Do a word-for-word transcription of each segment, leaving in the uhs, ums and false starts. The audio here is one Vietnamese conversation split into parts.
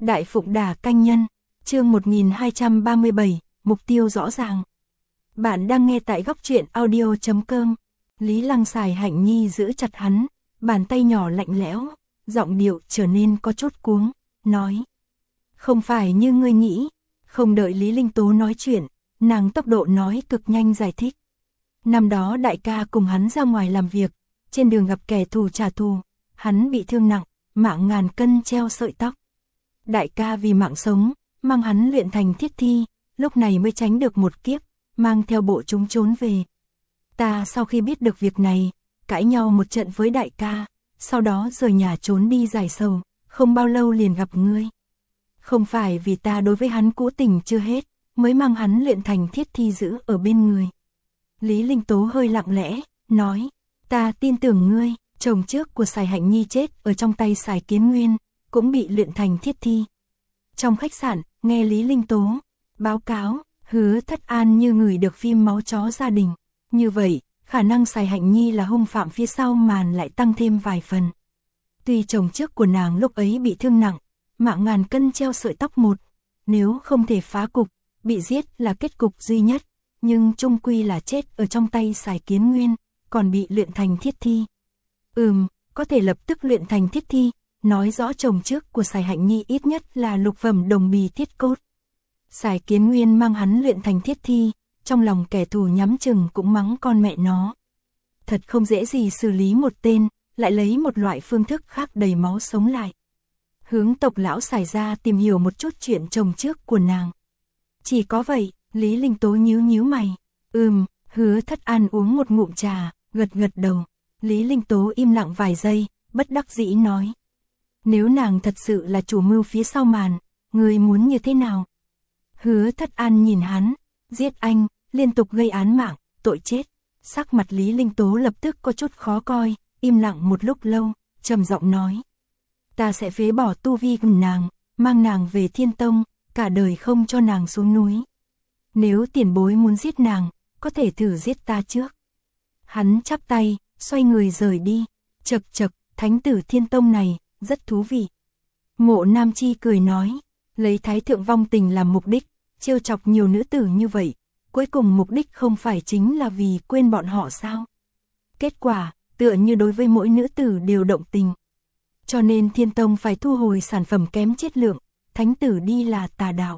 Đại Phụng Đà Canh Nhân, chương một nghìn hai trăm ba mươi bảy, mục tiêu rõ ràng. Bạn đang nghe tại góc truyện audio chấm com. Lý Lăng Sài Hạnh Nhi giữ chặt hắn, bàn tay nhỏ lạnh lẽo, giọng điệu trở nên có chút cuống, nói: "Không phải như ngươi nghĩ." Không đợi Lý Linh Tố nói chuyện, nàng tốc độ nói cực nhanh giải thích. Năm đó đại ca cùng hắn ra ngoài làm việc, trên đường gặp kẻ thù trả thù, hắn bị thương nặng, mạng ngàn cân treo sợi tóc. Đại ca vì mạng sống, mang hắn luyện thành thiết thi, lúc này mới tránh được một kiếp, mang theo bộ chúng trốn về. Ta sau khi biết được việc này, cãi nhau một trận với đại ca, sau đó rời nhà trốn đi giải sầu, không bao lâu liền gặp ngươi. Không phải vì ta đối với hắn cố tình chưa hết, mới mang hắn luyện thành thiết thi giữ ở bên người. Lý Linh Tố hơi lặng lẽ, nói: "Ta tin tưởng ngươi." Chồng trước của Sài Hạnh Nhi chết ở trong tay Sài Kiến Nguyên, cũng bị luyện thành thiết thi. Trong khách sạn, nghe Lý Linh Tố báo cáo, Hứa Thất An như người được phim máu chó gia đình. Như vậy, khả năng Sài Hạnh Nhi là hung phạm phía sau màn lại tăng thêm vài phần. Tuy chồng trước của nàng lúc ấy bị thương nặng, mạng ngàn cân treo sợi tóc một, nếu không thể phá cục, bị giết là kết cục duy nhất, nhưng chung quy là chết ở trong tay Sài Kiến Nguyên, còn bị luyện thành thiết thi. Ừm, có thể lập tức luyện thành thiết thi, nói rõ chồng trước của Sài Hạnh Nhi ít nhất là lục phẩm đồng bì thiết cốt. Sài Kiến Nguyên mang hắn luyện thành thiết thi, trong lòng kẻ thù nhắm chừng cũng mắng con mẹ nó. Thật không dễ gì xử lý một tên, lại lấy một loại phương thức khác đầy máu sống lại. Hướng tộc lão Sài ra tìm hiểu một chút chuyện chồng trước của nàng. Chỉ có vậy, Lý Linh Tố nhíu nhíu mày. Ừm, Hứa Thất An uống một ngụm trà, gật gật đầu. Lý Linh Tố im lặng vài giây, bất đắc dĩ nói: "Nếu nàng thật sự là chủ mưu phía sau màn, ngươi muốn như thế nào?" Hứa Thất An nhìn hắn: "Giết anh, liên tục gây án mạng, tội chết." Sắc mặt Lý Linh Tố lập tức có chút khó coi, im lặng một lúc lâu, trầm giọng nói: "Ta sẽ phế bỏ tu vi của nàng, mang nàng về Thiên Tông, cả đời không cho nàng xuống núi. Nếu tiền bối muốn giết nàng, có thể thử giết ta trước." Hắn chắp tay, xoay người rời đi. Chậc chậc, thánh tử Thiên Tông này, rất thú vị. Mộ Nam Chi cười nói, lấy thái thượng vong tình làm mục đích, trêu chọc nhiều nữ tử như vậy, cuối cùng mục đích không phải chính là vì quên bọn họ sao? Kết quả, tựa như đối với mỗi nữ tử đều động tình. Cho nên Thiên Tông phải thu hồi sản phẩm kém chất lượng, thánh tử đi là tà đạo.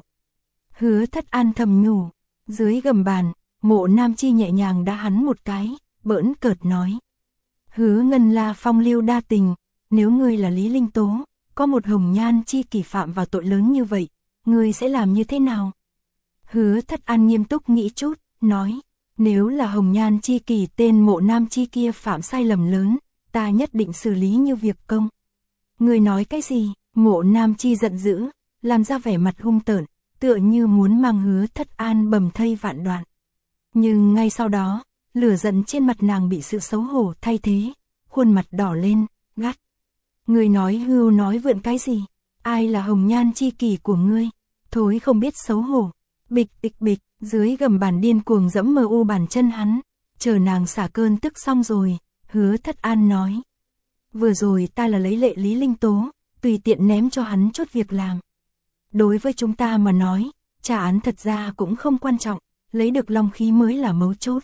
Hứa Thất An thầm nhủ, dưới gầm bàn, Mộ Nam Chi nhẹ nhàng đá hắn một cái, bỡn cợt nói: "Hứa Ngân La phong lưu đa tình, nếu ngươi là Lý Linh Tố, có một hồng nhan chi kỷ phạm vào tội lớn như vậy, ngươi sẽ làm như thế nào?" Hứa Thất An nghiêm túc nghĩ chút, nói: "Nếu là hồng nhan chi kỷ tên Mộ Nam Chi kia phạm sai lầm lớn, ta nhất định xử lý như việc công." "Ngươi nói cái gì?" Mộ Nam Chi giận dữ, làm ra vẻ mặt hung tợn, tựa như muốn mang Hứa Thất An bầm thây vạn đoạn. Nhưng ngay sau đó, lửa giận trên mặt nàng bị sự xấu hổ thay thế, khuôn mặt đỏ lên, gắt: "Ngươi nói hưu nói vượn cái gì? Ai là hồng nhan chi kỷ của ngươi? Thối không biết xấu hổ." Bịch bịch bịch, dưới gầm bàn điên cuồng dẫm mờ u bàn chân hắn, chờ nàng xả cơn tức xong rồi, Hứa Thất An nói: "Vừa rồi ta là lấy lệ Lý Linh Tố, tùy tiện ném cho hắn chút việc làm. Đối với chúng ta mà nói, trả án thật ra cũng không quan trọng, lấy được long khí mới là mấu chốt."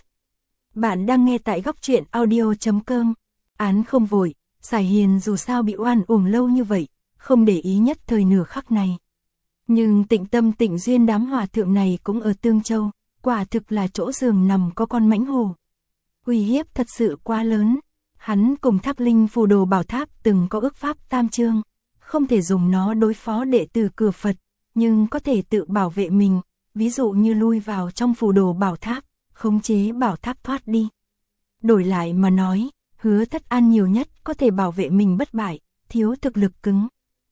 Bạn đang nghe tại góc truyện audio chấm com. Án không vội, Sài Hiền dù sao bị oan uổng lâu như vậy, không để ý nhất thời nửa khắc này. Nhưng Tịnh Tâm Tịnh Duyên đám hòa thượng này cũng ở Tương Châu, quả thực là chỗ giường nằm có con mãnh hổ. Uy hiếp thật sự quá lớn. Hắn cùng Tháp Linh Phù Đồ Bảo Tháp từng có ước pháp tam chương, không thể dùng nó đối phó đệ tử cửa Phật, nhưng có thể tự bảo vệ mình, ví dụ như lui vào trong Phù Đồ Bảo Tháp, khống chế bảo tháp thoát đi. Đổi lại mà nói, Hứa Thất An nhiều nhất có thể bảo vệ mình bất bại, thiếu thực lực cứng.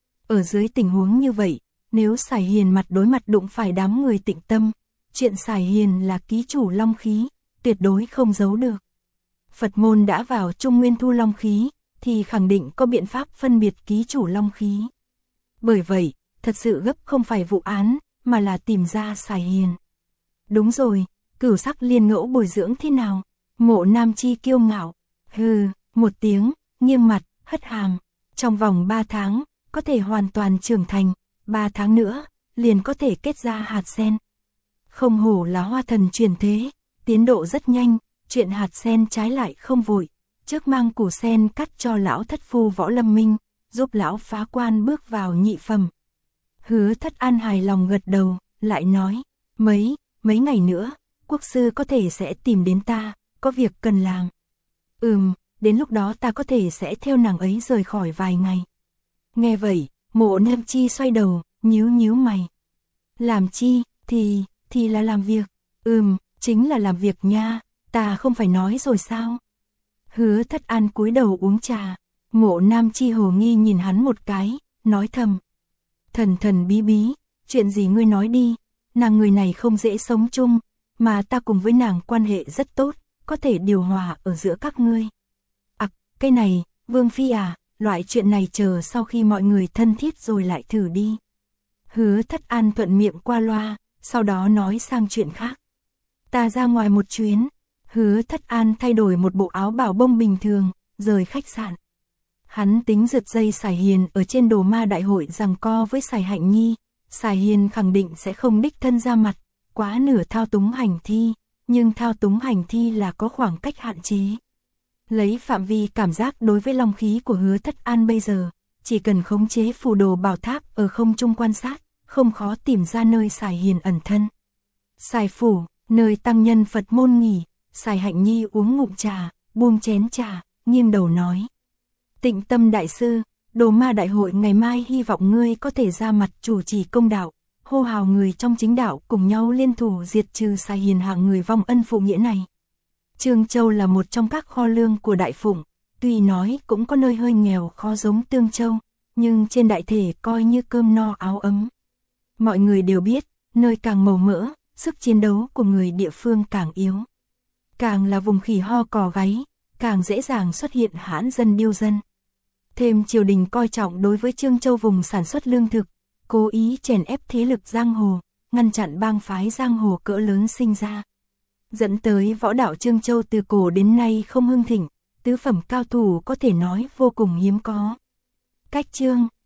Ở dưới tình huống như vậy, nếu Sài Hiền mặt đối mặt đụng phải đám người Tịnh Tâm, chuyện Sài Hiền là ký chủ long khí, tuyệt đối không giấu được. Phật môn đã vào Trung Nguyên thu long khí, thì khẳng định có biện pháp phân biệt ký chủ long khí. Bởi vậy, thật sự gấp không phải vụ án, mà là tìm ra Sài Hiền. Đúng rồi, Cửu Sắc Liên Ngẫu bồi dưỡng thế nào? Mộ Nam Chi kiêu ngạo, hừ, một tiếng, nghiêng mặt, hất hàm. Trong vòng ba tháng, có thể hoàn toàn trưởng thành, ba tháng nữa, liền có thể kết ra hạt sen. Không hổ là hoa thần truyền thế, tiến độ rất nhanh, chuyện hạt sen trái lại không vội, trước mang củ sen cắt cho lão thất phu Võ Lâm Minh, giúp lão phá quan bước vào nhị phẩm. Hứa Thất An hài lòng gật đầu, lại nói, mấy, mấy ngày nữa, quốc sư có thể sẽ tìm đến ta, có việc cần làm. Ừm, đến lúc đó ta có thể sẽ theo nàng ấy rời khỏi vài ngày. Nghe vậy, Mộ Nam Chi xoay đầu, nhíu nhíu mày. Làm chi, thì, thì là làm việc. Ừm, chính là làm việc nha, ta không phải nói rồi sao? Hứa Thất An cúi đầu uống trà, Mộ Nam Chi hồ nghi nhìn hắn một cái, nói thầm. Thần thần bí bí, chuyện gì ngươi nói đi, nàng người này không dễ sống chung, mà ta cùng với nàng quan hệ rất tốt, có thể điều hòa ở giữa các ngươi. Ặc, cái này, Vương Phi à, loại chuyện này chờ sau khi mọi người thân thiết rồi lại thử đi. Hứa Thất An thuận miệng qua loa, sau đó nói sang chuyện khác. Ta ra ngoài một chuyến. Hứa Thất An thay đổi một bộ áo bảo bông bình thường, rời khách sạn. Hắn tính giật dây Sải Hiền ở trên Đồ Ma Đại hội giằng co với Sải Hạnh Nhi. Sải Hiền khẳng định sẽ không đích thân ra mặt, quá nửa thao túng hành thi, nhưng thao túng hành thi là có khoảng cách hạn chế. Lấy phạm vi cảm giác đối với long khí của Hứa Thất An bây giờ, chỉ cần khống chế phù đồ bảo tháp ở không trung quan sát, không khó tìm ra nơi Sải Hiền ẩn thân. Sải phủ, nơi tăng nhân Phật môn nghỉ. Sải Hạnh Nhi uống ngụm trà, buông chén trà, nghiêng đầu nói. Tịnh Tâm đại sư, Đồ Ma Đại hội ngày mai hy vọng ngươi có thể ra mặt chủ trì công đạo, hô hào người trong chính đạo cùng nhau liên thủ diệt trừ Sải Hiền hạng người vong ân phụ nghĩa này. Trương Châu là một trong các kho lương của Đại Phụng, tuy nói cũng có nơi hơi nghèo khó giống Tương Châu, nhưng trên đại thể coi như cơm no áo ấm. Mọi người đều biết, nơi càng màu mỡ, sức chiến đấu của người địa phương càng yếu. Càng là vùng khỉ ho cò gáy, càng dễ dàng xuất hiện hãn dân điêu dân. Thêm triều đình coi trọng đối với Trương Châu vùng sản xuất lương thực, cố ý chèn ép thế lực giang hồ, ngăn chặn bang phái giang hồ cỡ lớn sinh ra. Dẫn tới võ đạo Trương Châu từ cổ đến nay không hưng thịnh, tứ phẩm cao thủ có thể nói vô cùng hiếm có. Cách Trương,